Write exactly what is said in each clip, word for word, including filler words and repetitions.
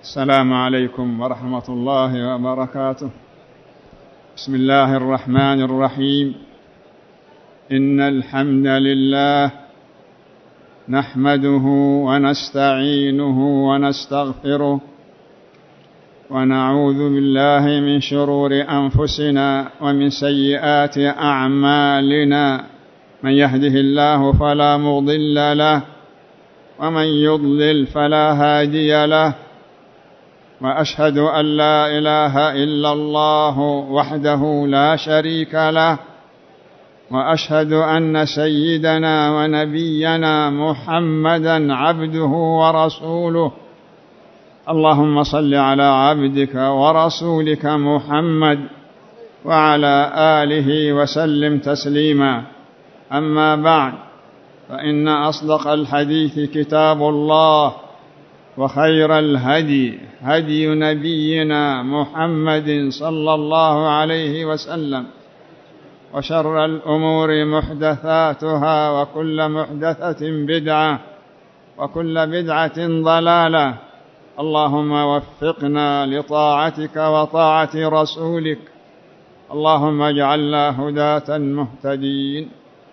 السلام عليكم ورحمة الله وبركاته. بسم الله الرحمن الرحيم. إن الحمد لله نحمده ونستعينه ونستغفره ونعوذ بالله من شرور أنفسنا ومن سيئات أعمالنا. من يهده الله فلا مضل له ومن يضلل فلا هادي له، وأشهد أن لا إله إلا الله وحده لا شريك له، وأشهد أن سيدنا ونبينا محمدا عبده ورسوله. اللهم صل على عبدك ورسولك محمد وعلى آله وسلم تسليما. أما بعد، فإن أصدق الحديث كتاب الله، وخير الهدي هدي نبينا محمد صلى الله عليه وسلم، وشر الأمور محدثاتها، وكل محدثة بدعة، وكل بدعة ضلالة. اللهم وفقنا لطاعتك وطاعة رسولك، اللهم اجعلنا هداة مهتدين.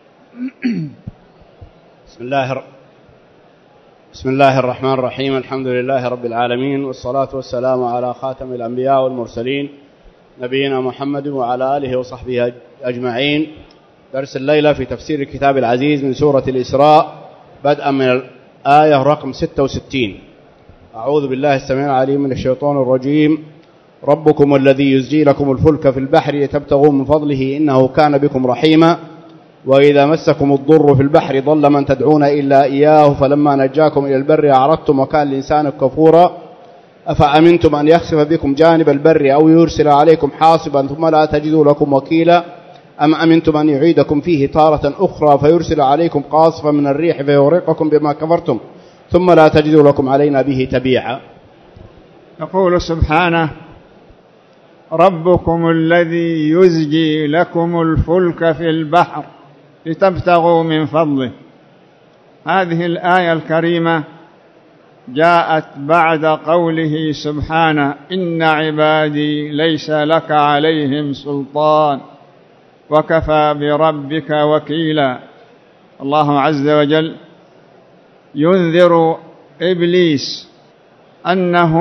بسم الله بسم الله الرحمن الرحيم. الحمد لله رب العالمين، والصلاة والسلام على خاتم الأنبياء والمرسلين نبينا محمد وعلى آله وصحبه أجمعين. درس الليلة في تفسير الكتاب العزيز من سورة الإسراء، بدءا من الآية رقم ستة وستين. أعوذ بالله السميع العليم من الشيطان الرجيم. ربكم الذي يزجي لكم الفلك في البحر لتبتغوا من فضله إنه كان بكم رحيما، وإذا مسكم الضر في البحر ضل من تدعون إلا إياه فلما نجاكم إلى البر أعرضتم وكان الإنسان كفورا. أفأمنتم أن يخسف بكم جانب البر أو يرسل عليكم حاصبا ثم لا تجدوا لكم وكيلا، أم أمنتم أن يعيدكم فيه تارة أخرى فيرسل عليكم قاصفا من الريح فيغرقكم بما كفرتم ثم لا تجدوا لكم علينا به تبيعا. يقول سبحانه: ربكم الذي يزجي لكم الفلك في البحر لتبتغوا من فضله. هذه الآية الكريمة جاءت بعد قوله سبحانه: إن عبادي ليس لك عليهم سلطان وكفى بربك وكيلا. الله عز وجل ينذر إبليس أنه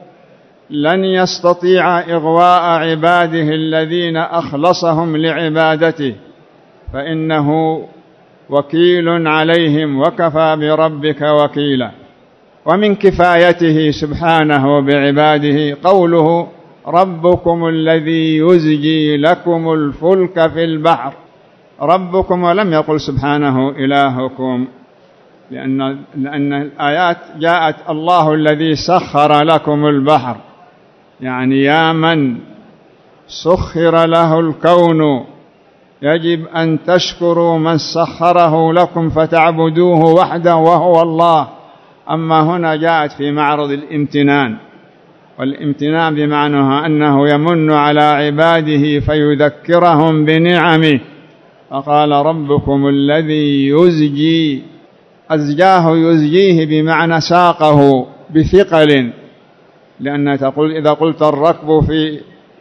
لن يستطيع إغواء عباده الذين أخلصهم لعبادته، فإنه وكيل عليهم وكفى بربك وكيلا. ومن كفايته سبحانه بعباده قوله: ربكم الذي يزجي لكم الفلك في البحر. ربكم، ولم يقل سبحانه إلهكم، لأن, لأن الآيات جاءت الله الذي سخر لكم البحر، يعني يا من سخر له الكون يجب أن تشكروا من سخره لكم فتعبدوه وحده وهو الله. أما هنا جاءت في معرض الامتنان، والامتنان بمعنى أنه يمن على عباده فيذكرهم بنعمه، فقال: ربكم الذي يزجي. أزجاه يزجيه بمعنى ساقه بثقل، لأن تقول إذا قلت الركب في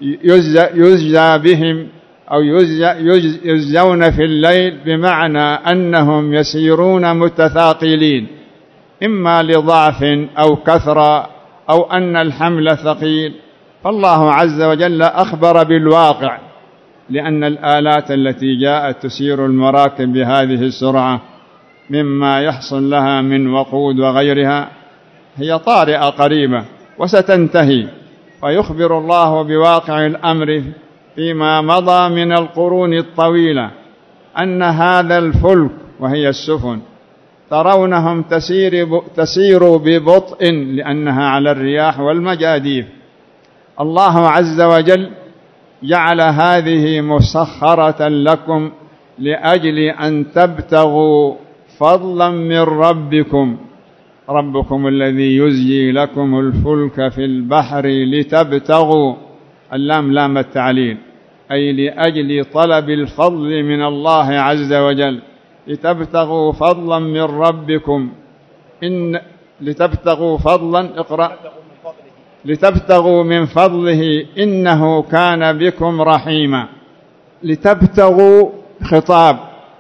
يزجى بهم أو يزجون في الليل بمعنى أنهم يسيرون متثاقلين، إما لضعف أو كثرة أو أن الحمل ثقيل. فالله عز وجل أخبر بالواقع، لأن الآلات التي جاءت تسير المراكب بهذه السرعة مما يحصل لها من وقود وغيرها هي طارئة قريبة وستنتهي. ويخبر الله بواقع الأمر فيما مضى من القرون الطويلة أن هذا الفلك وهي السفن ترونهم تسير, تسير ببطء لأنها على الرياح والمجاديف. الله عز وجل جعل هذه مسخرة لكم لأجل أن تبتغوا فضلا من ربكم. ربكم الذي يزجي لكم الفلك في البحر لتبتغوا، اللام لام التعليل، أي لأجل طلب الفضل من الله عز وجل، لتبتغوا فضلا من ربكم. إن لتبتغوا فضلا اقرأ لتبتغوا من فضله إنه كان بكم رحيما. لتبتغوا خطاب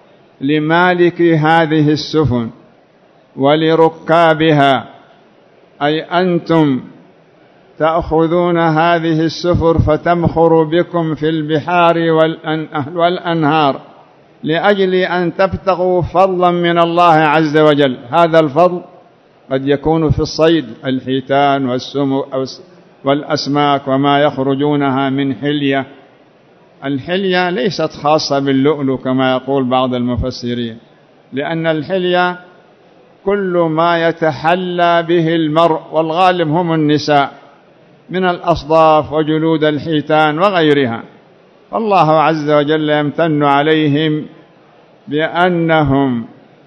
لمالك هذه السفن ولركابها، أي أنتم تأخذون هذه السفر فتمخر بكم في البحار والأنهار لأجل أن تبتغوا فضلا من الله عز وجل. هذا الفضل قد يكون في الصيد، الحيتان والسمك والأسماك وما يخرجونها من حلية. الحلية ليست خاصة باللؤلؤ كما يقول بعض المفسرين، لأن الحلية كل ما يتحلى به المرء، والغالب هم النساء، من الأصداف وجلود الحيتان وغيرها. فالله عز وجل يمتن عليهم بأنهم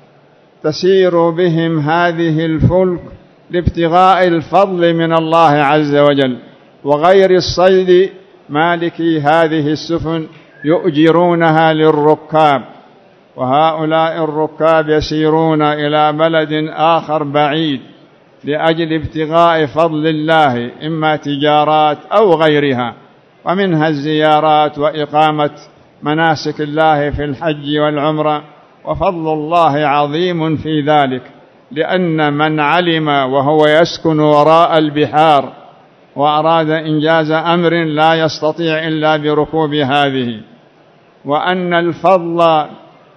تسير بهم هذه الفلك لابتغاء الفضل من الله عز وجل. وغير الصيد مالكي هذه السفن يؤجرونها للركاب، وهؤلاء الركاب يسيرون إلى بلد آخر بعيد لأجل ابتغاء فضل الله، إما تجارات أو غيرها، ومنها الزيارات وإقامة مناسك الله في الحج والعمرة. وفضل الله عظيم في ذلك، لأن من علم وهو يسكن وراء البحار وأراد إنجاز أمر لا يستطيع إلا بركوب هذه، وأن الفضل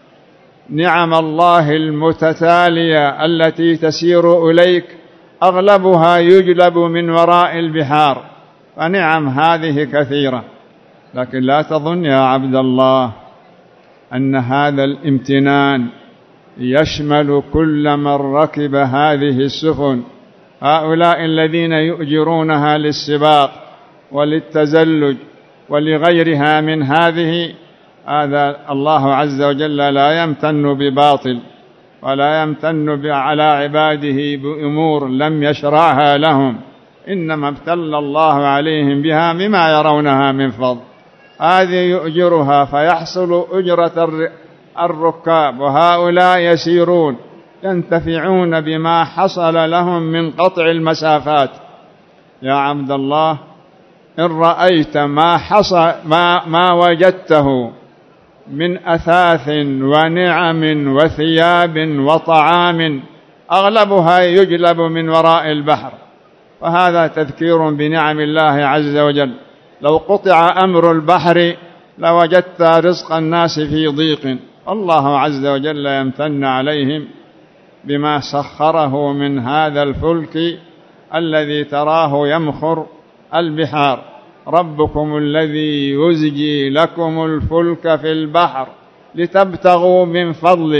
نعم الله المتتالية التي تسير إليك أغلبها يجلب من وراء البحار، فنعم هذه كثيرة. لكن لا تظن يا عبد الله أن هذا الامتنان يشمل كل من ركب هذه السفن. هؤلاء الذين يؤجرونها للسباق وللتزلج ولغيرها من هذه، هذا الله عز وجل لا يمتن بباطل، ولا يمتن على عباده بأمور لم يشرعها لهم، إنما ابتلى الله عليهم بها بما يرونها من فضل. هذه يؤجرها فيحصل أجرة الركاب، وهؤلاء يسيرون ينتفعون بما حصل لهم من قطع المسافات. يا عبد الله، إن رأيت ما حصل ما, ما وجدته من أثاث ونعم وثياب وطعام أغلبها يجلب من وراء البحر، فهذا تذكير بنعم الله عز وجل. لو قطع أمر البحر لوجدت رزق الناس في ضيق. الله عز وجل يمتن عليهم بما سخره من هذا الفلك الذي تراه يمخر البحار. ربكم الذي يزجي لكم الفلك في البحر لتبتغوا من فضله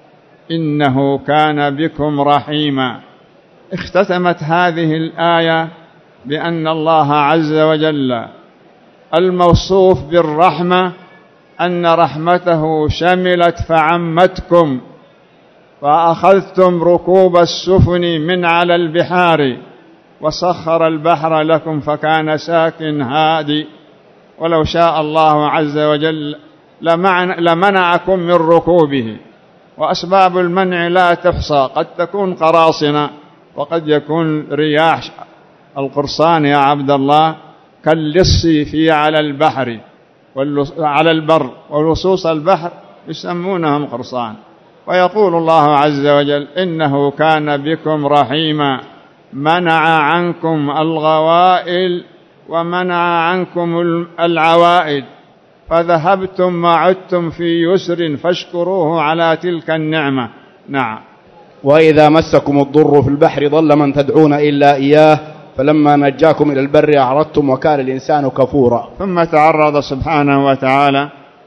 إنه كان بكم رحيما. اختتمت هذه الآية بأن الله عز وجل الموصوف بالرحمة أن رحمته شملت فعمتكم، فأخذتم ركوب السفن من على البحار وسخر البحر لكم فكان ساكن هادي. ولو شاء الله عز وجل لمنعكم من ركوبه، وأسباب المنع لا تحصى، قد تكون قراصنة وقد يكون رياح. القرصان يا عبد الله كاللص في على البحر على البر، ولصوص البحر يسمونهم قرصان. ويقول الله عز وجل إنه كان بكم رحيما، منع عنكم الغوائل ومنع عنكم العوائد، فذهبتم وعدتم في يسر فاشكروه على تلك النعمة. نعم. وإذا مسكم الضر في البحر ضل من تدعون إلا إياه فلما نجاكم إلى البر أعرضتم وكان الإنسان كفورا. ثم تعرض سبحانه وتعالى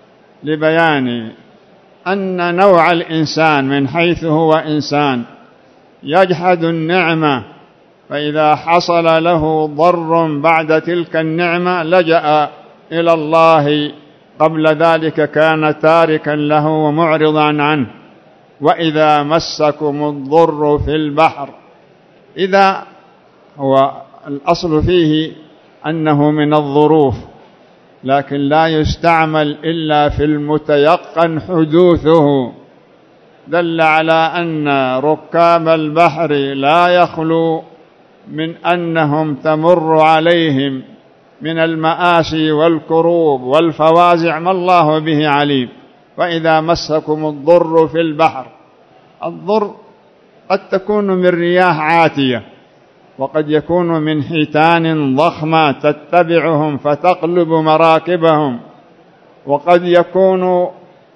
لبيان أن نوع الإنسان من حيث هو إنسان يجحد النعمة، فإذا حصل له ضر بعد تلك النعمة لجأ إلى الله، قبل ذلك كان تاركا له ومعرضا عنه. وإذا مسكم الضر في البحر، إذا هو الأصل فيه أنه من الظروف، لكن لا يستعمل إلا في المتيقن حدوثه، دل على أن ركاب البحر لا يخلو من أنهم تمر عليهم من المآسي والكروب والفوازع ما الله به عليم. وإذا مسكم الضر في البحر، الضر قد تكون من رياح عاتية، وقد يكون من حيتان ضخمة تتبعهم فتقلب مراكبهم، وقد يكون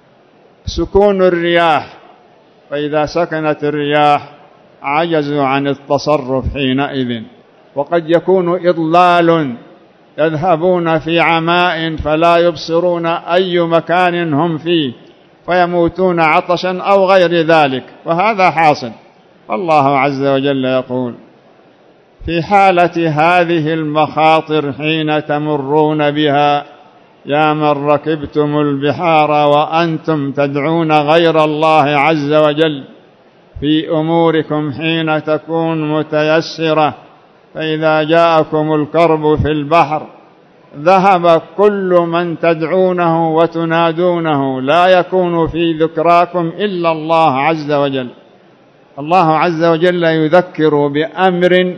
سكون الرياح، فإذا سكنت الرياح عجزوا عن التصرف حينئذ. وقد يكون إضلال، يذهبون في عماء فلا يبصرون أي مكان هم فيه فيموتون عطشا أو غير ذلك، وهذا حاصل. الله عز وجل يقول: في حالة هذه المخاطر حين تمرون بها يا من ركبتم البحار وأنتم تدعون غير الله عز وجل في أموركم حين تكون متيسرة، فإذا جاءكم الكرب في البحر ذهب كل من تدعونه وتنادونه، لا يكون في ذكراكم إلا الله عز وجل. الله عز وجل يذكر بأمر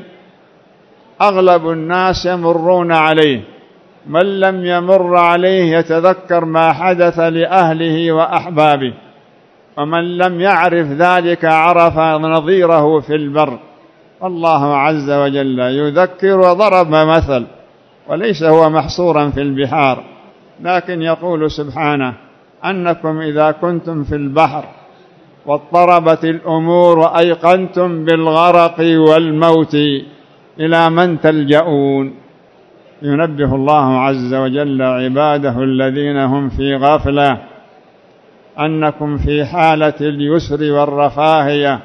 أغلب الناس يمرون عليه، من لم يمر عليه يتذكر ما حدث لأهله وأحبابه، ومن لم يعرف ذلك عرف نظيره في البر. الله عز وجل يذكر وضرب مثل، وليس هو محصورا في البحار، لكن يقول سبحانه: أنكم إذا كنتم في البحر واضطربت الأمور وأيقنتم بالغرق والموت إلى من تلجؤون. ينبه الله عز وجل عباده الذين هم في غفلة أنكم في حالة اليسر والرفاهية،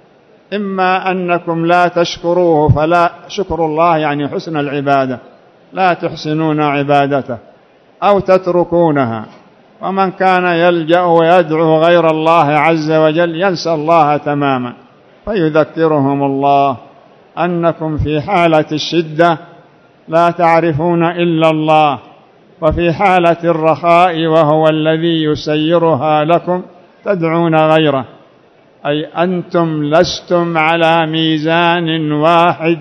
إما أنكم لا تشكروه، فلا شكر الله يعني حسن العبادة، لا تحسنون عبادته، أو تتركونها. ومن كان يلجأ ويدعو غير الله عز وجل ينسى الله تماما، فيذكرهم الله أنكم في حالة الشدة لا تعرفون إلا الله، وفي حالة الرخاء وهو الذي يسيرها لكم تدعون غيره، أي أنتم لستم على ميزان واحد،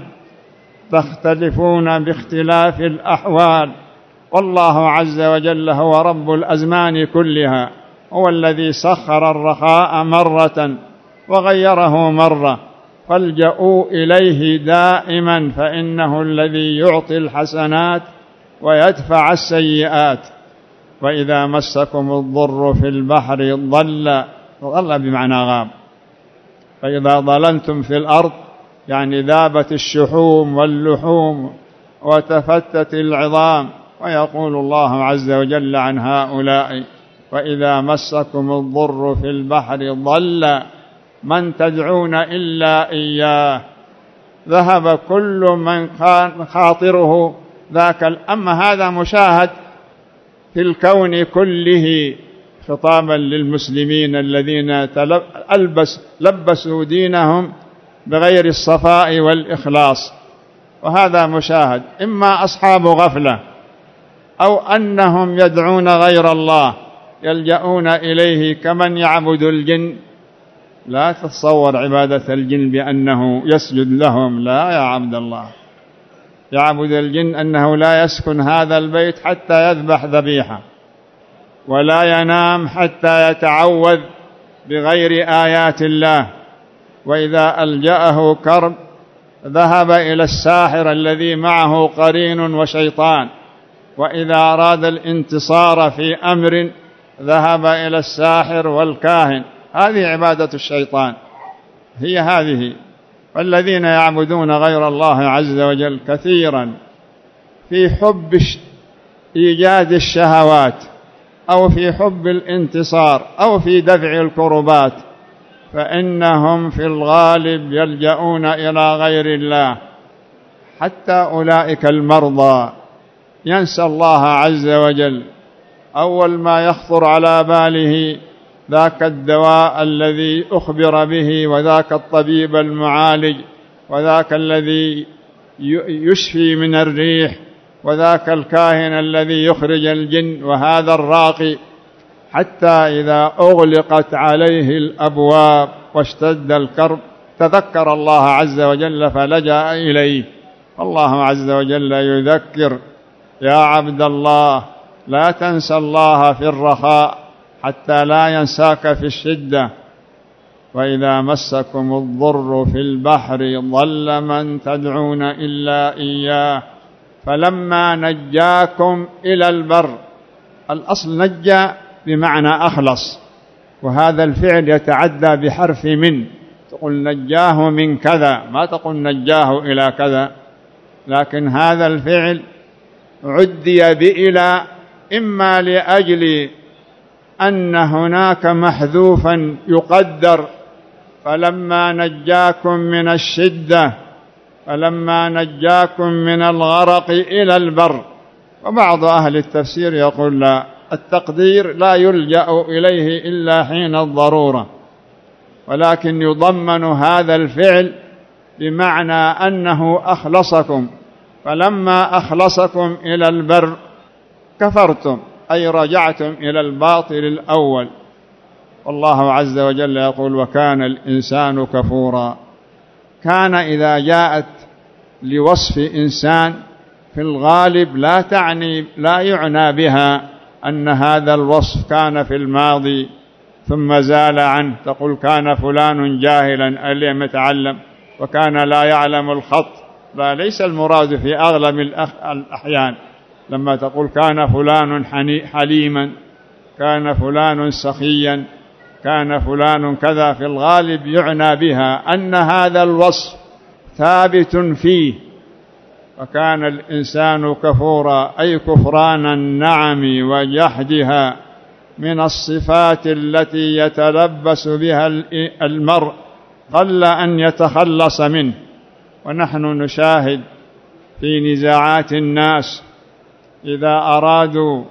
تختلفون باختلاف الأحوال. والله عز وجل هو رب الأزمان كلها، هو الذي سخر الرخاء مرة وغيره مرة، فالجأوا إليه دائما، فإنه الذي يعطي الحسنات ويدفع السيئات. وإذا مسكم الضر في البحر ضل، ضل بمعنى غاب، فإذا ضللتم في الأرض يعني ذابت الشحوم واللحوم وتفتت العظام. ويقول الله عز وجل عن هؤلاء: وإذا مسكم الضر في البحر ضل من تدعون إلا إياه، ذهب كل من كان خاطره ذاك. أما هذا مشاهد في الكون كله، خطابا للمسلمين الذين ألبس لبسوا دينهم بغير الصفاء والإخلاص، وهذا مشاهد. إما أصحاب غفلة، أو أنهم يدعون غير الله يلجؤون إليه كمن يعبد الجن. لا تتصور عبادة الجن بأنه يسجد لهم، لا يا عبد الله، يعبد الجن أنه لا يسكن هذا البيت حتى يذبح ذبيحة، ولا ينام حتى يتعوذ بغير آيات الله. وإذا ألجأه كرب ذهب إلى الساحر الذي معه قرين وشيطان، وإذا أراد الانتصار في أمر ذهب إلى الساحر والكاهن. هذه عبادة الشيطان، هي هذه. والذين يعبدون غير الله عز وجل كثيرا في حب إيجاد الشهوات، أو في حب الانتصار، أو في دفع الكربات، فإنهم في الغالب يلجؤون إلى غير الله. حتى أولئك المرضى ينسى الله عز وجل، أول ما يخطر على باله ذاك الدواء الذي أخبر به، وذاك الطبيب المعالج، وذاك الذي يشفي من الريح، وذاك الكاهن الذي يخرج الجن، وهذا الراقي. حتى إذا أغلقت عليه الأبواب واشتد الكرب تذكر الله عز وجل فلجأ إليه. الله عز وجل يذكر: يا عبد الله لا تنس الله في الرخاء حتى لا ينساك في الشدة، وإذا مسكم الضر في البحر ضل من تدعون إلا إياه فلما نجاكم إلى البر. الأصل نجى بمعنى أخلص، وهذا الفعل يتعدى بحرف من، تقول نجاه من كذا، ما تقول نجاه إلى كذا، لكن هذا الفعل عدي بإلى إما لأجل أن هناك محذوفا يقدر فلما نجاكم من الشدة، فلما نجاكم من الغرق إلى البر. وبعض أهل التفسير يقول لا، التقدير لا يلجأ إليه إلا حين الضرورة، ولكن يضمن هذا الفعل بمعنى أنه أخلصكم، فلما أخلصكم إلى البر كفرتم، أي رجعتم إلى الباطل الأول. والله عز وجل يقول: وكان الإنسان كفورا. كان إذا جاءت لوصف إنسان في الغالب لا تعني لا يعنى بها أن هذا الوصف كان في الماضي ثم زال عنه، تقول كان فلان جاهلا ألم يتعلم وكان لا يعلم الخط، لا، ليس المراد في أغلب الأحيان. لما تقول كان فلان حليما، كان فلان سخيا، كان فلان كذا، في الغالب يعنى بها أن هذا الوصف ثابت فيه. وكان الإنسان كفورا، أي كفران النعم وجحدها من الصفات التي يتلبس بها المرء قل أن يتخلص منه. ونحن نشاهد في نزاعات الناس إذا أرادوا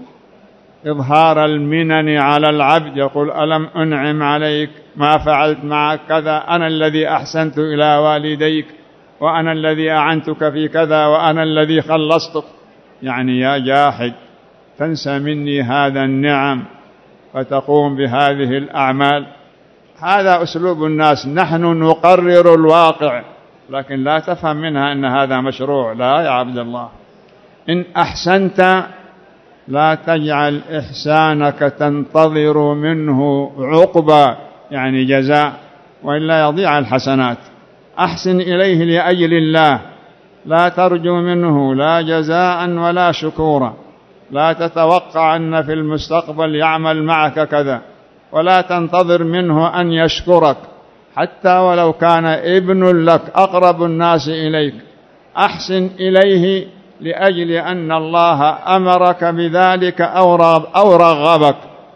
إظهار المنن على العبد يقول: ألم أنعم عليك، ما فعلت معك كذا، أنا الذي أحسنت إلى والديك، وأنا الذي أعنتك في كذا، وأنا الذي خلصتك. يعني يا جاحد تنسى مني هذا النعم فتقوم بهذه الأعمال. هذا أسلوب الناس، نحن نقرر الواقع لكن لا تفهم منها أن هذا مشروع. لا يا عبد الله، إن أحسنت لا تجعل إحسانك تنتظر منه عقبى، يعني جزاء، وإلا يضيع الحسنات. أحسن إليه لأجل الله، لا ترجو منه لا جزاء ولا شكورا، لا تتوقع أن في المستقبل يعمل معك كذا، ولا تنتظر منه أن يشكرك حتى ولو كان ابن لك أقرب الناس إليك. أحسن إليه لأجل أن الله أمرك بذلك أو رغبك،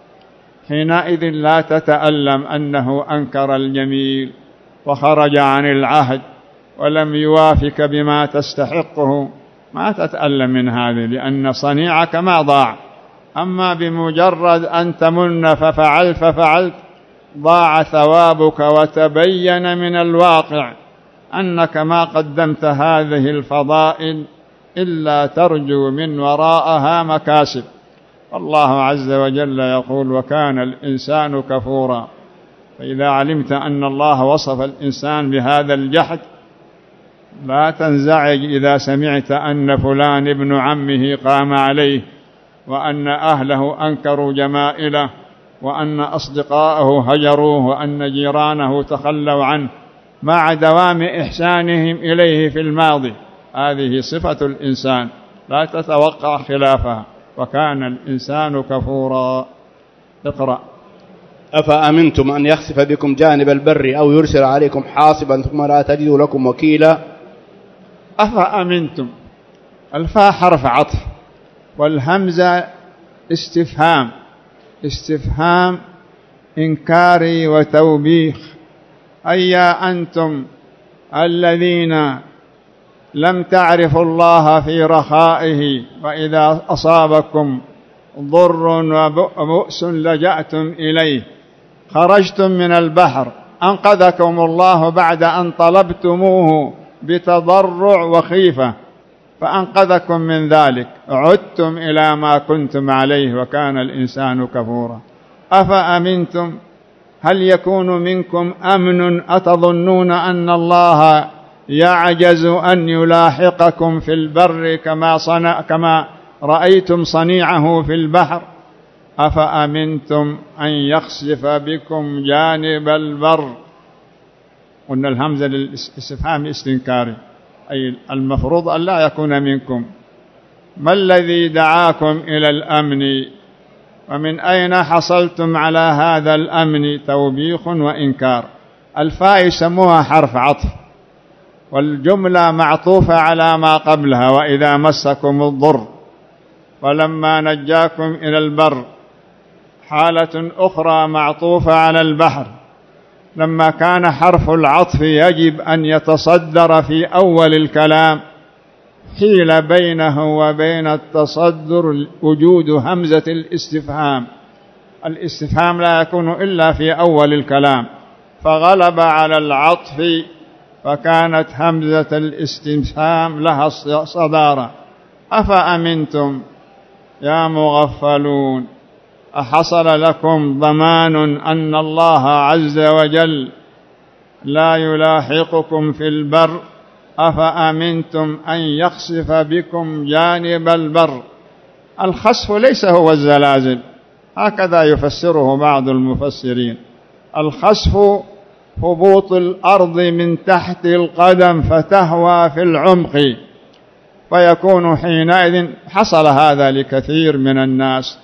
حينئذ لا تتألم أنه أنكر الجميل وخرج عن العهد ولم يوافك بما تستحقه، ما تتألم من هذه، لأن صنيعك ما ضاع. أما بمجرد أن تمن ففعلت ففعلت ضاع ثوابك، وتبين من الواقع أنك ما قدمت هذه الفضائل إلا ترجو من وراءها مكاسب. الله عز وجل يقول: وكان الإنسان كفورا. فإذا علمت أن الله وصف الإنسان بهذا الجحد لا تنزعج إذا سمعت أن فلان ابن عمه قام عليه، وأن أهله أنكروا جمائله، وأن أصدقاءه هجروه، وأن جيرانه تخلوا عنه مع دوام إحسانهم إليه في الماضي. هذه صفة الإنسان، لا تتوقع خلافها. وكان الإنسان كفورا. اقرأ. أفأمنتم أن يخسف بكم جانب البر أو يرسل عليكم حاصبا ثم لا تجدوا لكم وكيلا. أفأمنتم، الفاء حرف عطف والهمزة استفهام، استفهام إنكاري وتوبيخ. أيا أنتم الذين لم تعرفوا الله في رخائه، وإذا أصابكم ضر وبؤس لجأتم إليه، خرجتم من البحر أنقذكم الله بعد أن طلبتموه بتضرع وخيفة فأنقذكم من ذلك، عدتم إلى ما كنتم عليه، وكان الإنسان كفورا. أفأمنتم، هل يكون منكم أمن أتظنون أن الله يعجز أن يلاحقكم في البر كما صنع كما رأيتم صنيعه في البحر؟ أفأمنتم أن يخسف بكم جانب البر. قلنا الهمزة للاستفهام استنكاري، أي المفروض أن لا يكون منكم. ما الذي دعاكم إلى الأمن ومن أين حصلتم على هذا الأمن؟ توبيخ وإنكار. الفاء يسموها حرف عطف، والجملة معطوفة على ما قبلها، وإذا مسكم الضر، ولما نجاكم إلى البر. حالة أخرى معطوفة على البحر، لما كان حرف العطف يجب أن يتصدر في أول الكلام حيل بينه وبين التصدر وجود همزة الاستفهام. الاستفهام لا يكون إلا في أول الكلام، فغلب على العطف فكانت همزة الاستفهام لها صدارة. أفأمنتم يا مغفلون، أحصل لكم ضمان أن الله عز وجل لا يلاحقكم في البر؟ أفأمنتم أن يخسف بكم جانب البر. الخسف ليس هو الزلازل، هكذا يفسره بعض المفسرين. الخسف هبوط الأرض من تحت القدم فتهوى في العمق، فيكون حينئذ، حصل هذا لكثير من الناس،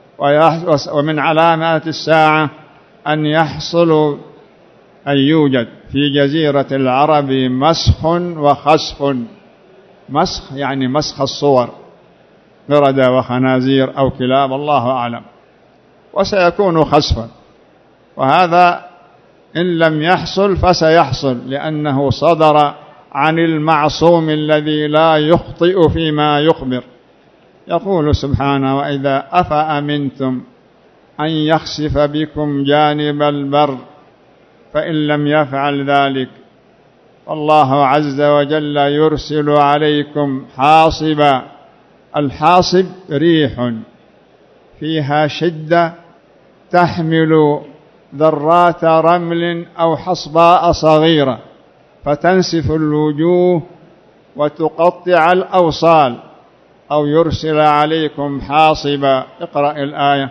ومن علامات الساعة أن يحصل أن يوجد في جزيرة العرب مسخ وخسف. مسخ يعني مسخ الصور، قردة وخنازير أو كلاب، الله أعلم، وسيكون خسفا، وهذا إن لم يحصل فسيحصل، لأنه صدر عن المعصوم الذي لا يخطئ فيما يخبر. يقول سبحانه: وإذا أفأمنتم أن يخسف بكم جانب البر، فإن لم يفعل ذلك فالله عز وجل يرسل عليكم حاصبا. الحاصب ريح فيها شدة تحمل ذرات رمل أو حصباء صغيرة فتنسف الوجوه وتقطع الأوصال، أو يرسل عليكم حاصبا. اقرأ الآية: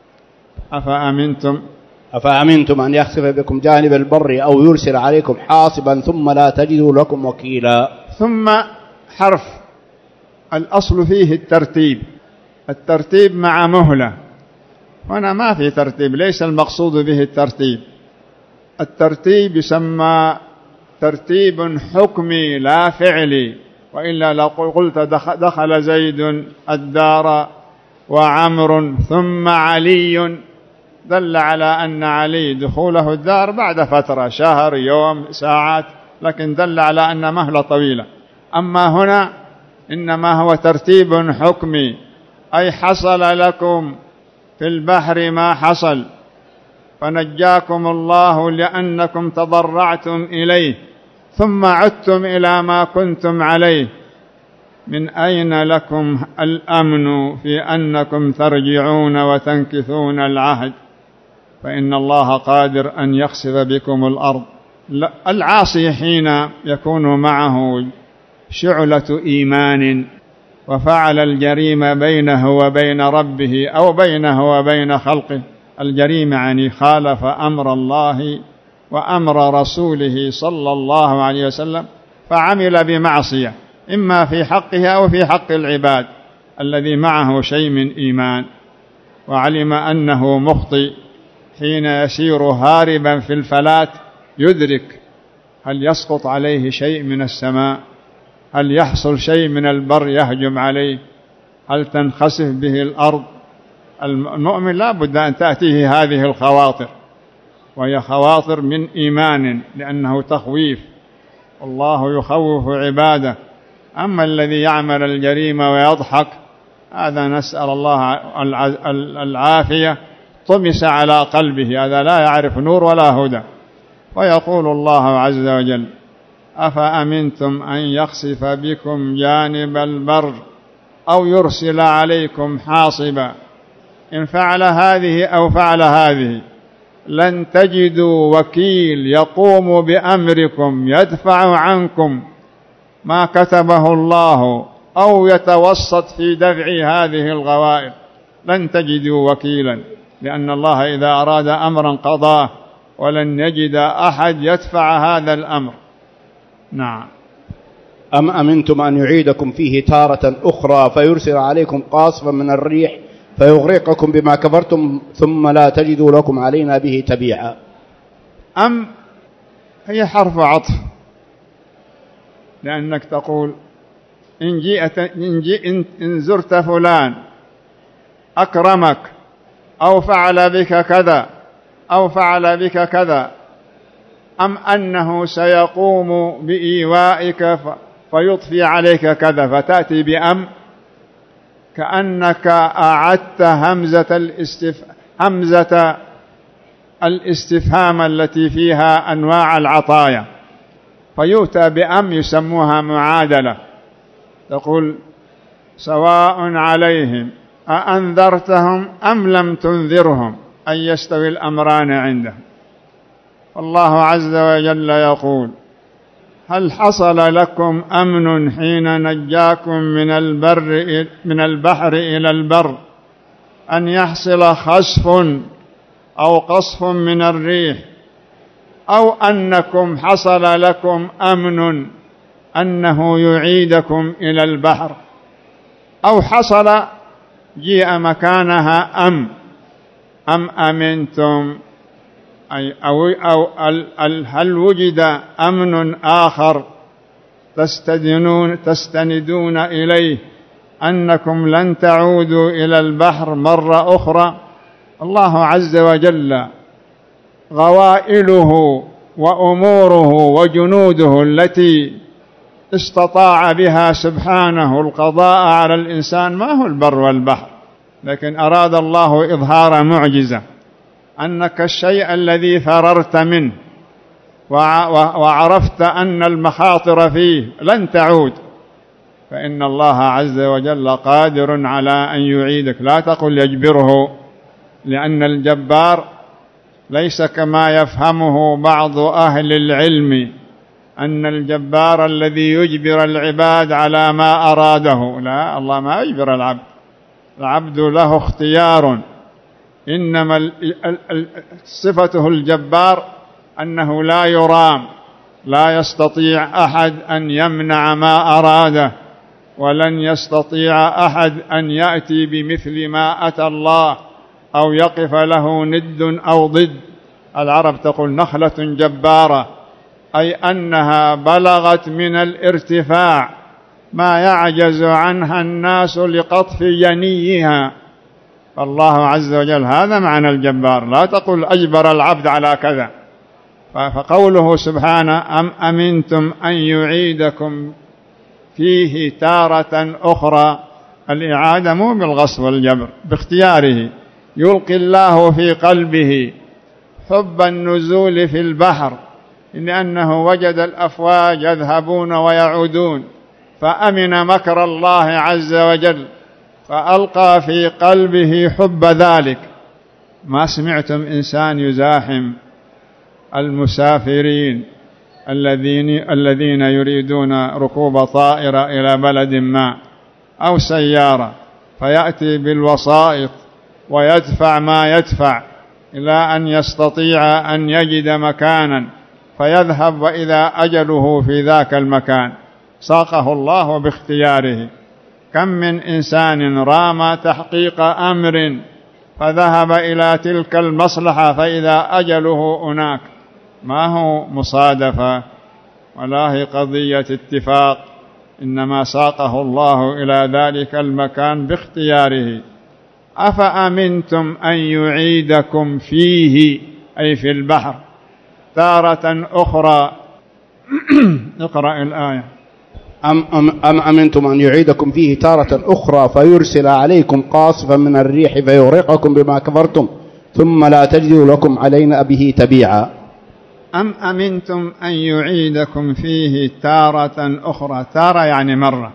أفأمنتم أفأمنتم أن يخسف بكم جانب البر أو يرسل عليكم حاصبا ثم لا تجدوا لكم وكيلا. ثم حرف الأصل فيه الترتيب، الترتيب مع مهلة، هنا ما في ترتيب، ليس المقصود به الترتيب. الترتيب يسمى ترتيب حكمي لا فعلي، وإلا لو قلت دخل زيد الدار وعمر ثم علي، دل على أن علي دخوله الدار بعد فترة، شهر، يوم، ساعات، لكن دل على أن مهلة طويلة. أما هنا إنما هو ترتيب حكمي، أي حصل لكم في البحر ما حصل، فنجاكم الله لأنكم تضرعتم إليه ثم عدتم إلى ما كنتم عليه. من أين لكم الأمن في أنكم ترجعون وتنكثون العهد؟ فإن الله قادر أن يخسف بكم الأرض. العاصي حين يكون معه شعلة إيمان وفعل الجريمة بينه وبين ربه أو بينه وبين خلقه، الجريمة يعني خالف أمر الله وأمر رسوله صلى الله عليه وسلم، فعمل بمعصية إما في حقه أو في حق العباد الذي معه شيء من إيمان، وعلم أنه مخطئ، حين يسير هاربا في الفلات يدرك هل يسقط عليه شيء من السماء، هل يحصل شيء من البر يهجم عليه، هل تنخسف به الأرض. المؤمن لا بد أن تأتيه هذه الخواطر، وهي خواطر من إيمان، لأنه تخويف، والله يخوف عباده. أما الذي يعمل الجريمة ويضحك، هذا نسأل الله العافية، طمس على قلبه، هذا لا يعرف نور ولا هدى. ويقول الله عز وجل: أفأمنتم أن يخسف بكم جانب البر أو يرسل عليكم حاصبا. إن فعل هذه أو فعل هذه لن تجدوا وكيل يقوم بأمركم يدفع عنكم ما كتبه الله أو يتوسط في دفع هذه الغوائل، لن تجدوا وكيلا، لأن الله إذا أراد أمرا قضاه، ولن يجد أحد يدفع هذا الأمر. نعم. أم أمنتم أن يعيدكم فيه تارة أخرى فيرسل عليكم قاصفا من الريح فيغرقكم بما كفرتم ثم لا تجدوا لكم علينا به تبيعا. أم هي حرف عطف، لأنك تقول إن, جئت إن, جئ إن زرت فلان أكرمك أو فعل بك كذا أو فعل بك كذا، أم أنه سيقوم بإيوائك فيضفي عليك كذا، فتأتي بأم كأنك أعدت همزة الاستف... همزة الاستفهام التي فيها أنواع العطايا، فيؤتى بأم يسموها معادلة، تقول سواء عليهم أأنذرتهم أم لم تنذرهم أن يستوي الأمران عندهم. الله عز وجل يقول هل حصل لكم أمن حين نجاكم من البر من البحر إلى البر أن يحصل خسف أو قصف من الريح، أو أنكم حصل لكم أمن أنه يعيدكم إلى البحر، أو حصل جيء مكانها أم أم أمنتم أي أو, أو هل وجد أمن آخر تستدنون تستندون إليه أنكم لن تعودوا إلى البحر مرة أخرى؟ الله عز وجل غوائله وأموره وجنوده التي استطاع بها سبحانه القضاء على الإنسان ما هو البر والبحر، لكن أراد الله إظهار معجزة أنك الشيء الذي فررت منه وعرفت أن المخاطر فيه لن تعود، فإن الله عز وجل قادر على أن يعيدك. لا تقل يجبره، لأن الجبار ليس كما يفهمه بعض أهل العلم أن الجبار الذي يجبر العباد على ما أراده. لا، الله ما يجبر العبد، العبد له اختيار، إنما صفته الجبار أنه لا يرام، لا يستطيع أحد أن يمنع ما أراده، ولن يستطيع أحد أن يأتي بمثل ما أتى الله أو يقف له ند أو ضد. العرب تقول نخلة جبارة، أي أنها بلغت من الارتفاع ما يعجز عنها الناس لقطف ينيها. فالله عز وجل هذا معنى الجبار. لا تقل أجبر العبد على كذا. فقوله سبحانه أم أمنتم أن يعيدكم فيه تارة أخرى، الإعادة مو بالغصب والجبر، باختياره. يلقي الله في قلبه حب النزول في البحر لأنه وجد الأفواج يذهبون ويعودون، فأمن مكر الله عز وجل فألقى في قلبه حب ذلك. ما سمعتم إنسان يزاحم المسافرين الذين الذين يريدون ركوب طائرة إلى بلد ما أو سيارة، فيأتي بالوسائط ويدفع ما يدفع إلى أن يستطيع أن يجد مكانا فيذهب، وإذا أجله في ذاك المكان ساقه الله باختياره. كم من إنسان رام تحقيق أمر فذهب إلى تلك المصلحة فإذا أجله هناك، ما هو مصادفة ولا هي قضية اتفاق، إنما ساقه الله إلى ذلك المكان باختياره. أفأمنتم أن يعيدكم فيه أي في البحر تارة أخرى. اقرأ الآية. أم, أم, أم أمنتم أن يعيدكم فيه تارة أخرى فيرسل عليكم قاصفا من الريح فيغرقكم بما كفرتم ثم لا تجدوا لكم علينا به تبيعا. أم أمنتم أن يعيدكم فيه تارة أخرى. تارة يعني مرة،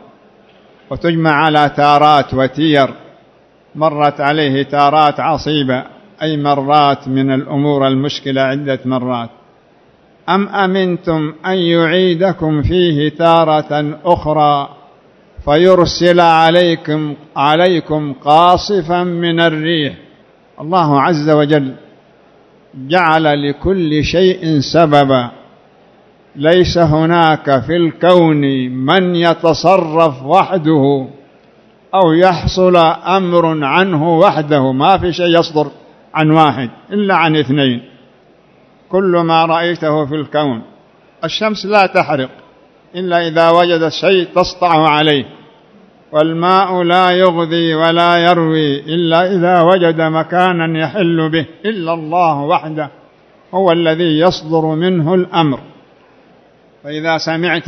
وتجمع على تارات وتير، مرت عليه تارات عصيبة أي مرات من الأمور المشكلة عدة مرات. أم أمنتم أن يعيدكم فيه تارة أخرى فيرسل عليكم, عليكم قاصفا من الريح. الله عز وجل جعل لكل شيء سببا، ليس هناك في الكون من يتصرف وحده أو يحصل أمر عنه وحده، ما في شيء يصدر عن واحد إلا عن اثنين. كل ما رأيته في الكون، الشمس لا تحرق إلا إذا وجدت شيء تسطع عليه، والماء لا يغذي ولا يروي إلا إذا وجد مكانا يحل به، إلا الله وحده هو الذي يصدر منه الأمر. فإذا سمعت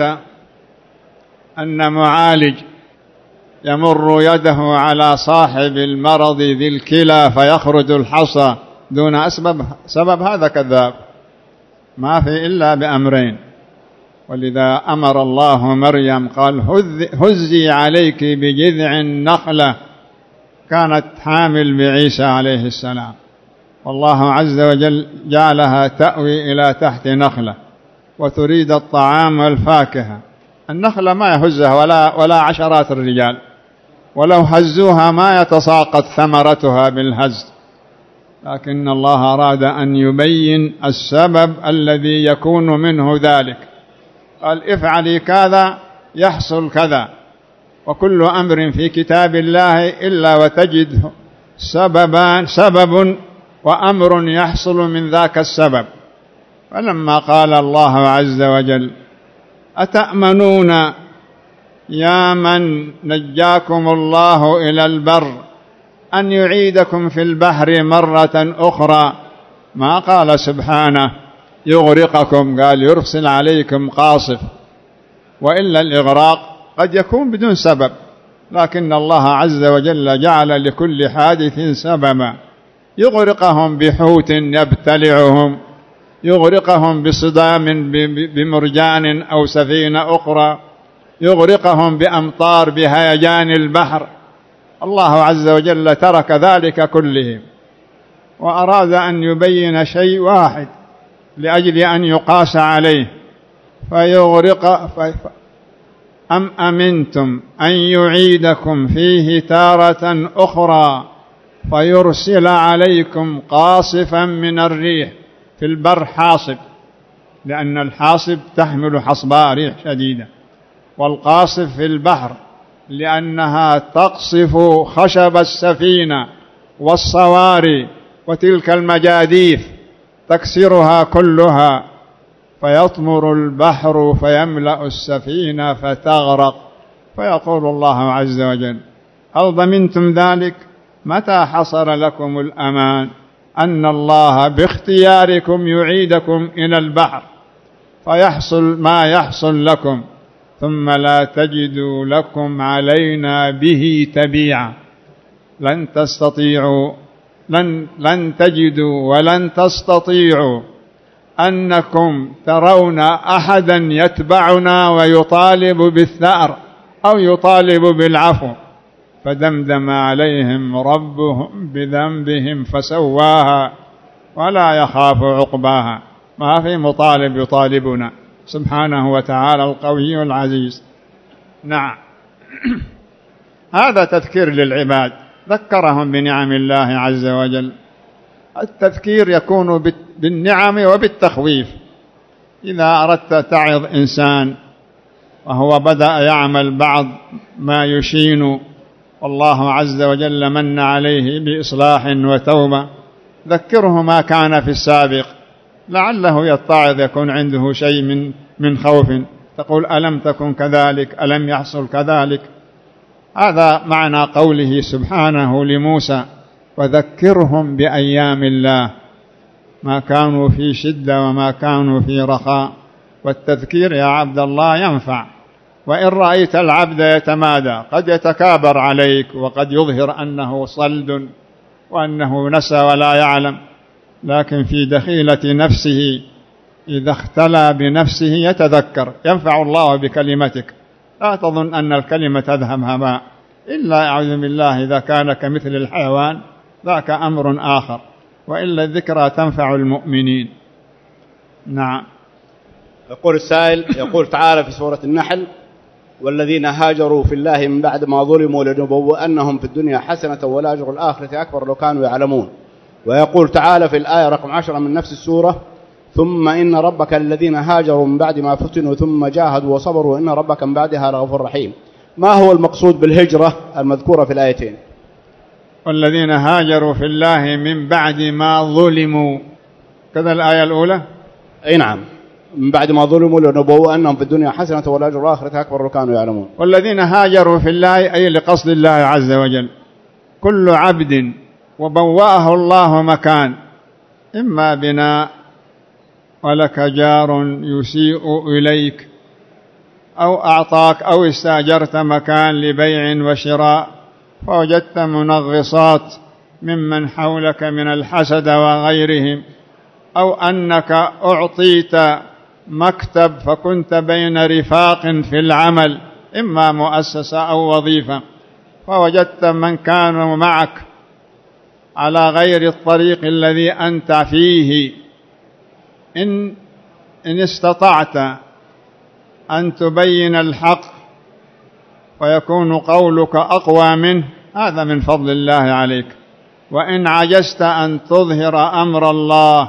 أن معالج يمر يده على صاحب المرض ذي الكلى فيخرج الحصى دون أسباب سبب، هذا كذاب، ما في إلا بأمرين. ولذا أمر الله مريم قال هزي عليك بجذع النخلة، كانت حامل بعيسى عليه السلام، والله عز وجل جعلها تأوي إلى تحت نخلة وتريد الطعام والفاكهة. النخلة ما يهزها ولا, ولا عشرات الرجال، ولو هزوها ما يتساقط ثمرتها بالهز، لكن الله أراد أن يبين السبب الذي يكون منه ذلك. قال افعلي كذا يحصل كذا، وكل أمر في كتاب الله إلا وتجد سببان، سبب وأمر يحصل من ذاك السبب. فلما قال الله عز وجل أتأمنون يا من نجاكم الله إلى البر أن يعيدكم في البحر مرة أخرى، ما قال سبحانه يغرقكم، قال يرسل عليكم قاصف. وإلا الإغراق قد يكون بدون سبب، لكن الله عز وجل جعل لكل حادث سببا، يغرقهم بحوت يبتلعهم، يغرقهم بصدام بمرجان أو سفينة أخرى، يغرقهم بأمطار بهيجان البحر. الله عز وجل ترك ذلك كله وأراد أن يبين شيء واحد لأجل أن يقاس عليه فيغرق. أم أمنتم أن يعيدكم فيه تارة أخرى فيرسل عليكم قاصفا من الريح. في البر حاصب، لأن الحاصب تحمل حصباء ريح شديدة، والقاصف في البحر لأنها تقصف خشب السفينة والصواري وتلك المجاديف تكسرها كلها، فيطمر البحر فيملأ السفينة فتغرق. فيقول الله عز وجل هل ضمنتم ذلك؟ متى حصل لكم الأمان أن الله باختياركم يعيدكم إلى البحر فيحصل ما يحصل لكم، ثم لا تجدوا لكم علينا به تبيعا؟ لن تستطيعوا لن, لن تجدوا ولن تستطيعوا أنكم ترون أحدا يتبعنا ويطالب بالثأر أو يطالب بالعفو. فدمدم عليهم ربهم بذنبهم فسواها ولا يخاف عقباها. ما في مطالب يطالبنا سبحانه وتعالى القوي العزيز. نعم هذا تذكير للعباد، ذكرهم بنعم الله عز وجل. التذكير يكون بالنعم وبالتخويف. إذا أردت تعظ إنسان وهو بدأ يعمل بعض ما يشين والله عز وجل من عليه بإصلاح وتوبة، ذكره ما كان في السابق لعله يتعظ، يكون عنده شيء من من خوف، تقول ألم تكن كذلك، ألم يحصل كذلك. هذا معنى قوله سبحانه لموسى وذكرهم بأيام الله، ما كانوا في شدة وما كانوا في رخاء. والتذكير يا عبد الله ينفع، وإن رأيت العبد يتمادى قد يتكابر عليك وقد يظهر أنه صلد وأنه نسى ولا يعلم، لكن في دخيلة نفسه إذا اختلى بنفسه يتذكر. ينفع الله بكلمتك، لا تظن أن الكلمة تذهب هباء، إلا أعوذ بالله إذا كان كمثل الحيوان ذاك أمر آخر. وإلا الذكرى تنفع المؤمنين. نعم. يقول السائل، يقول تعالى في سورة النحل: والذين هاجروا في الله من بعد ما ظلموا لنبوئنهم في الدنيا حسنة ولأجر الآخرة أكبر لو كانوا يعلمون. ويقول تعالى في الآية رقم عشرة من نفس السورة: ثم إن ربك الذين هاجروا من بعد ما فتنوا ثم جاهدوا وصبروا إن ربك من بعدها لغفور رحيم. ما هو المقصود بالهجرة المذكورة في الآيتين؟ والذين هاجروا في الله من بعد ما ظلموا، كذا الآية الأولى. أي نعم، من بعد ما ظلموا لنبوئنهم في الدنيا حسنة والأجر الآخرة أكبر لو كانوا يعلمون. والذين هاجروا في الله أي لقصد الله عز وجل. كل عبد وبوأه الله مكان، إما بناء ولك جار يسيء إليك، أو أعطاك، أو استأجرت مكان لبيع وشراء فوجدت منغصات ممن حولك من الحسد وغيرهم، أو أنك أعطيت مكتب فكنت بين رفاق في العمل، إما مؤسسة أو وظيفة، فوجدت من كانوا معك على غير الطريق الذي أنت فيه. إن, إن استطعت أن تبين الحق ويكون قولك أقوى منه، هذا من فضل الله عليك. وإن عجزت أن تظهر أمر الله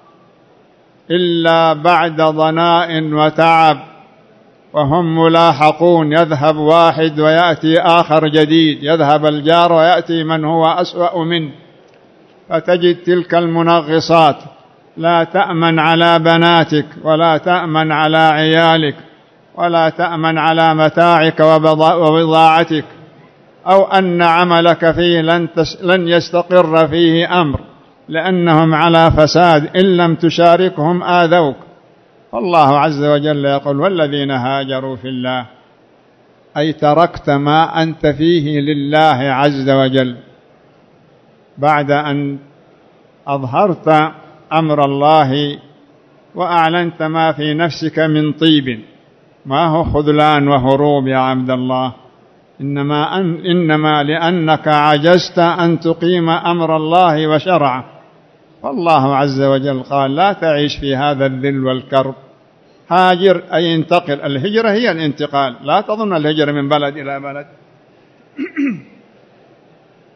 إلا بعد ضناء وتعب وهم ملاحقون، يذهب واحد ويأتي آخر جديد، يذهب الجار ويأتي من هو أسوأ منه، فتجد تلك المنغصات، لا تأمن على بناتك ولا تأمن على عيالك ولا تأمن على متاعك وبضاعتك، أو أن عملك فيه لن, لن يستقر فيه أمر لأنهم على فساد، إن لم تشاركهم آذوك. فالله عز وجل يقول: والذين هاجروا في الله، أي تركت ما أنت فيه لله عز وجل بعد أن أظهرت أمر الله وأعلنت ما في نفسك من طيب. ما هو خذلان وهروب يا عبد الله، إنما, أن إنما لأنك عجزت أن تقيم أمر الله وشرعه. فالله عز وجل قال: لا تعيش في هذا الذل والكرب، هاجر أي انتقل. الهجرة هي الانتقال، لا تظن الهجرة من بلد إلى بلد.